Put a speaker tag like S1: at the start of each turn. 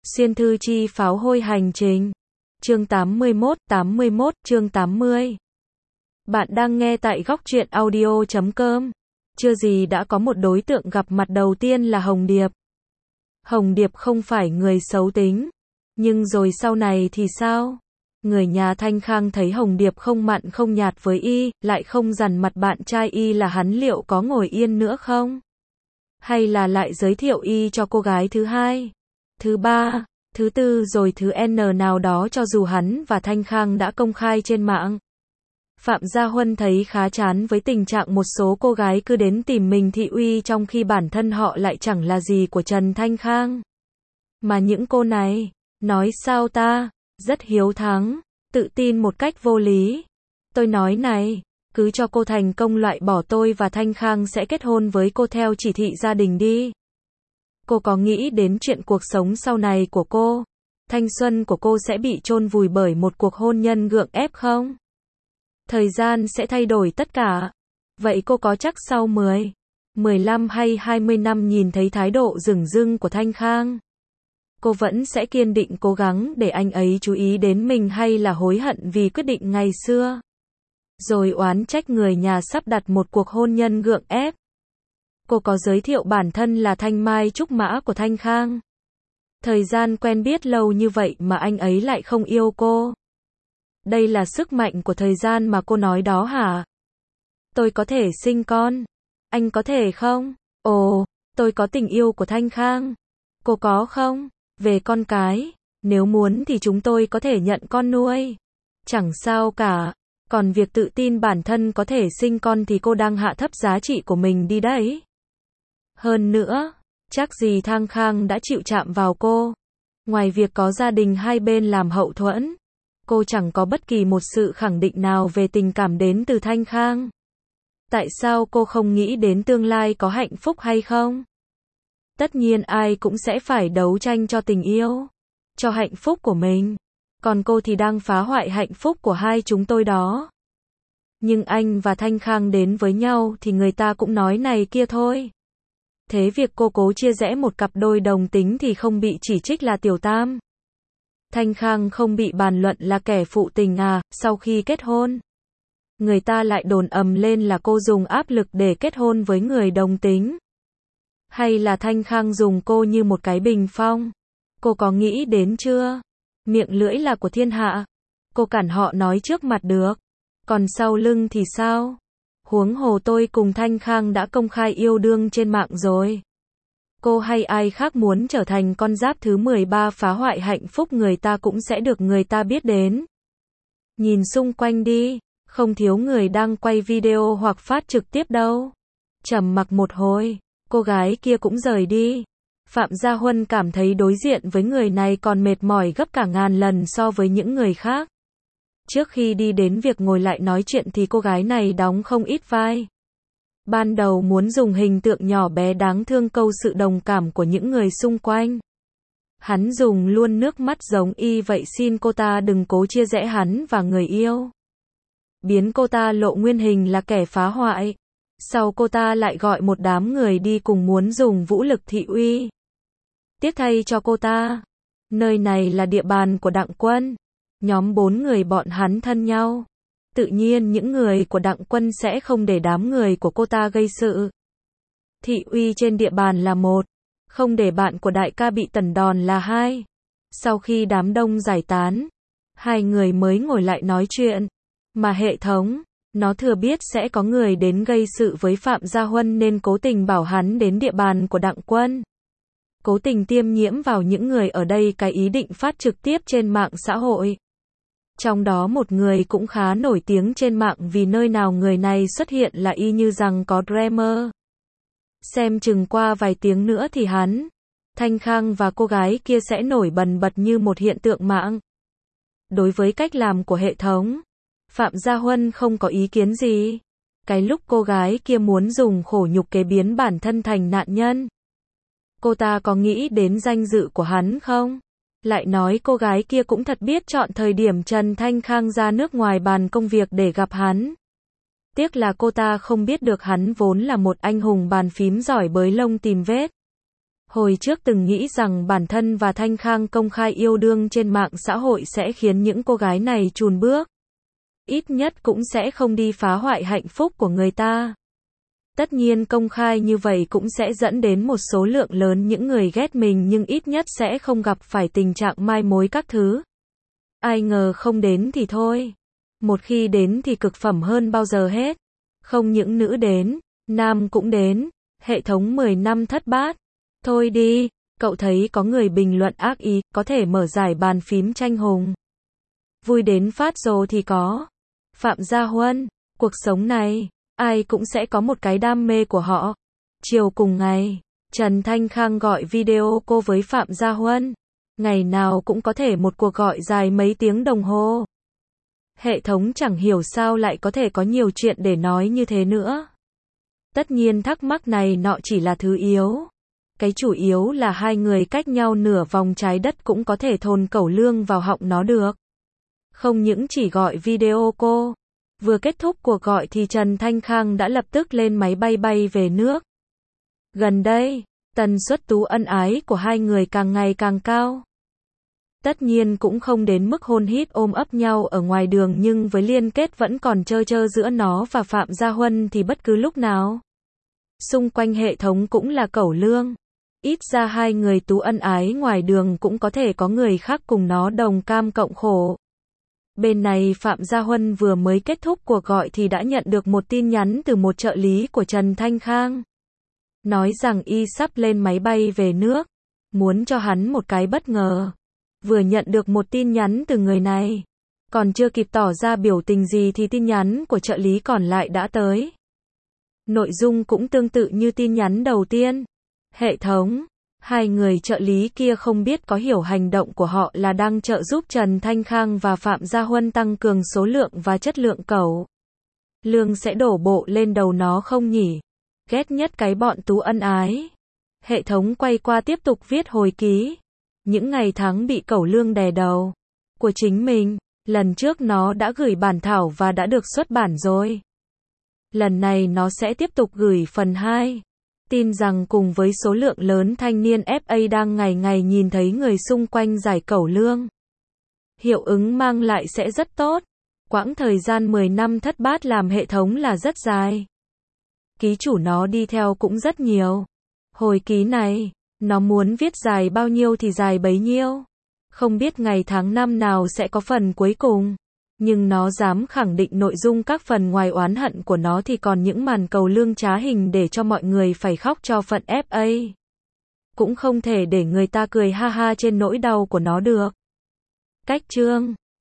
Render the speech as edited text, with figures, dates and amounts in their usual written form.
S1: Xuyên thư chi pháo hôi hành trình. Chương 81, chương 80. Bạn đang nghe tại góc truyện audio.com. Chưa gì đã có một đối tượng gặp mặt đầu tiên là Hồng Điệp. Hồng Điệp không phải người xấu tính. Nhưng rồi sau này thì sao? Người nhà Thanh Khang thấy Hồng Điệp không mặn không nhạt với y, lại không dằn mặt bạn trai y là hắn liệu có ngồi yên nữa không? Hay là lại giới thiệu y cho cô gái thứ hai, thứ ba, thứ tư rồi thứ N nào đó cho dù hắn và Thanh Khang đã công khai trên mạng. Phạm Gia Huân thấy khá chán với tình trạng một số cô gái cứ đến tìm mình thị uy trong khi bản thân họ lại chẳng là gì của Trần Thanh Khang. Mà những cô này, nói sao ta, rất hiếu thắng, tự tin một cách vô lý. Tôi nói này, cứ cho cô thành công loại bỏ tôi và Thanh Khang sẽ kết hôn với cô theo chỉ thị gia đình đi. Cô có nghĩ đến chuyện cuộc sống sau này của cô? Thanh xuân của cô sẽ bị chôn vùi bởi một cuộc hôn nhân gượng ép không? Thời gian sẽ thay đổi tất cả. Vậy cô có chắc sau 10, 15 hay 20 năm nhìn thấy thái độ dửng dưng của Thanh Khang, cô vẫn sẽ kiên định cố gắng để anh ấy chú ý đến mình hay là hối hận vì quyết định ngày xưa? Rồi oán trách người nhà sắp đặt một cuộc hôn nhân gượng ép. Cô có giới thiệu bản thân là Thanh Mai Trúc Mã của Thanh Khang. Thời gian quen biết lâu như vậy mà anh ấy lại không yêu cô. Đây là sức mạnh của thời gian mà cô nói đó hả? Tôi có thể sinh con. Anh có thể không? Ồ, tôi có tình yêu của Thanh Khang. Cô có không? Về con cái, nếu muốn thì chúng tôi có thể nhận con nuôi. Chẳng sao cả. Còn việc tự tin bản thân có thể sinh con thì cô đang hạ thấp giá trị của mình đi đấy. Hơn nữa, chắc gì Thanh Khang đã chịu chạm vào cô. Ngoài việc có gia đình hai bên làm hậu thuẫn, cô chẳng có bất kỳ một sự khẳng định nào về tình cảm đến từ Thanh Khang. Tại sao cô không nghĩ đến tương lai có hạnh phúc hay không? Tất nhiên ai cũng sẽ phải đấu tranh cho tình yêu, cho hạnh phúc của mình. Còn cô thì đang phá hoại hạnh phúc của hai chúng tôi đó. Nhưng anh và Thanh Khang đến với nhau thì người ta cũng nói này kia thôi. Thế việc cô cố chia rẽ một cặp đôi đồng tính thì không bị chỉ trích là tiểu tam. Thanh Khang không bị bàn luận là kẻ phụ tình à, sau khi kết hôn. Người ta lại đồn ầm lên là cô dùng áp lực để kết hôn với người đồng tính. Hay là Thanh Khang dùng cô như một cái bình phong? Cô có nghĩ đến chưa? Miệng lưỡi là của thiên hạ. Cô cản họ nói trước mặt được. Còn sau lưng thì sao? Huống hồ tôi cùng Thanh Khang đã công khai yêu đương trên mạng rồi. Cô hay ai khác muốn trở thành con giáp thứ 13 phá hoại hạnh phúc người ta cũng sẽ được người ta biết đến. Nhìn xung quanh đi, không thiếu người đang quay video hoặc phát trực tiếp đâu. Trầm mặc một hồi, cô gái kia cũng rời đi. Phạm Gia Huân cảm thấy đối diện với người này còn mệt mỏi gấp cả ngàn lần so với những người khác. Trước khi đi đến việc ngồi lại nói chuyện thì cô gái này đóng không ít vai. Ban đầu muốn dùng hình tượng nhỏ bé đáng thương câu sự đồng cảm của những người xung quanh. Hắn dùng luôn nước mắt giống y vậy, xin cô ta đừng cố chia rẽ hắn và người yêu. Biến cô ta lộ nguyên hình là kẻ phá hoại. Sau cô ta lại gọi một đám người đi cùng muốn dùng vũ lực thị uy. Tiếc thay cho cô ta, nơi này là địa bàn của Đặng Quân. Nhóm 4 người bọn hắn thân nhau. Tự nhiên những người của Đặng Quân sẽ không để đám người của cô ta gây sự. Thị uy trên địa bàn là 1. Không để bạn của đại ca bị tẩn đòn là 2. Sau khi đám đông giải tán, hai người mới ngồi lại nói chuyện. Mà hệ thống, nó thừa biết sẽ có người đến gây sự với Phạm Gia Huân nên cố tình bảo hắn đến địa bàn của Đặng Quân. Cố tình tiêm nhiễm vào những người ở đây cái ý định phát trực tiếp trên mạng xã hội. Trong đó một người cũng khá nổi tiếng trên mạng vì nơi nào người này xuất hiện là y như rằng có drama. Xem chừng qua vài tiếng nữa thì hắn, Thanh Khang và cô gái kia sẽ nổi bần bật như một hiện tượng mạng. Đối với cách làm của hệ thống, Phạm Gia Huân không có ý kiến gì. Cái lúc cô gái kia muốn dùng khổ nhục kế biến bản thân thành nạn nhân, cô ta có nghĩ đến danh dự của hắn không? Lại nói cô gái kia cũng thật biết chọn thời điểm Trần Thanh Khang ra nước ngoài bàn công việc để gặp hắn. Tiếc là cô ta không biết được hắn vốn là một anh hùng bàn phím giỏi bới lông tìm vết. Hồi trước từng nghĩ rằng bản thân và Thanh Khang công khai yêu đương trên mạng xã hội sẽ khiến những cô gái này chùn bước. Ít nhất cũng sẽ không đi phá hoại hạnh phúc của người ta. Tất nhiên công khai như vậy cũng sẽ dẫn đến một số lượng lớn những người ghét mình nhưng ít nhất sẽ không gặp phải tình trạng mai mối các thứ. Ai ngờ không đến thì thôi. Một khi đến thì cực phẩm hơn bao giờ hết. Không những nữ đến, nam cũng đến. Hệ thống 10 năm thất bát. Thôi đi, cậu thấy có người bình luận ác ý, có thể mở giải bàn phím tranh hùng. Vui đến phát rồ thì có. Phạm Gia Huân, cuộc sống này, ai cũng sẽ có một cái đam mê của họ. Chiều cùng ngày, Trần Thanh Khang gọi video cô với Phạm Gia Huân. Ngày nào cũng có thể một cuộc gọi dài mấy tiếng đồng hồ. Hệ thống chẳng hiểu sao lại có thể có nhiều chuyện để nói như thế nữa. Tất nhiên thắc mắc này nọ chỉ là thứ yếu. Cái chủ yếu là hai người cách nhau nửa vòng trái đất cũng có thể thồn cẩu lương vào họng nó được. Không những chỉ gọi video cô. Vừa kết thúc cuộc gọi thì Trần Thanh Khang đã lập tức lên máy bay bay về nước. Gần đây, tần suất tú ân ái của hai người càng ngày càng cao. Tất nhiên cũng không đến mức hôn hít ôm ấp nhau ở ngoài đường nhưng với liên kết vẫn còn trơ trơ giữa nó và Phạm Gia Huân thì bất cứ lúc nào. Xung quanh hệ thống cũng là cẩu lương. Ít ra hai người tú ân ái ngoài đường cũng có thể có người khác cùng nó đồng cam cộng khổ. Bên này Phạm Gia Huân vừa mới kết thúc cuộc gọi thì đã nhận được một tin nhắn từ một trợ lý của Trần Thanh Khang. Nói rằng y sắp lên máy bay về nước. Muốn cho hắn một cái bất ngờ. Vừa nhận được một tin nhắn từ người này. Còn chưa kịp tỏ ra biểu tình gì thì tin nhắn của trợ lý còn lại đã tới. Nội dung cũng tương tự như tin nhắn đầu tiên. Hệ thống. Hai người trợ lý kia không biết có hiểu hành động của họ là đang trợ giúp Trần Thanh Khang và Phạm Gia Huân tăng cường số lượng và chất lượng cẩu lương sẽ đổ bộ lên đầu nó không nhỉ? Ghét nhất cái bọn tú ân ái. Hệ thống quay qua tiếp tục viết hồi ký. Những ngày tháng bị cẩu lương đè đầu của chính mình, lần trước nó đã gửi bản thảo và đã được xuất bản rồi. Lần này nó sẽ tiếp tục gửi phần 2. Tin rằng cùng với số lượng lớn thanh niên FA đang ngày ngày nhìn thấy người xung quanh giải cẩu lương. Hiệu ứng mang lại sẽ rất tốt. Quãng thời gian 10 năm thất bát làm hệ thống là rất dài. Ký chủ nó đi theo cũng rất nhiều. Hồi ký này, nó muốn viết dài bao nhiêu thì dài bấy nhiêu. Không biết ngày tháng năm nào sẽ có phần cuối cùng. Nhưng nó dám khẳng định nội dung các phần ngoài oán hận của nó thì còn những màn cầu lương trá hình để cho mọi người phải khóc cho phận FA. Cũng không thể để người ta cười ha ha trên nỗi đau của nó được. Cách chương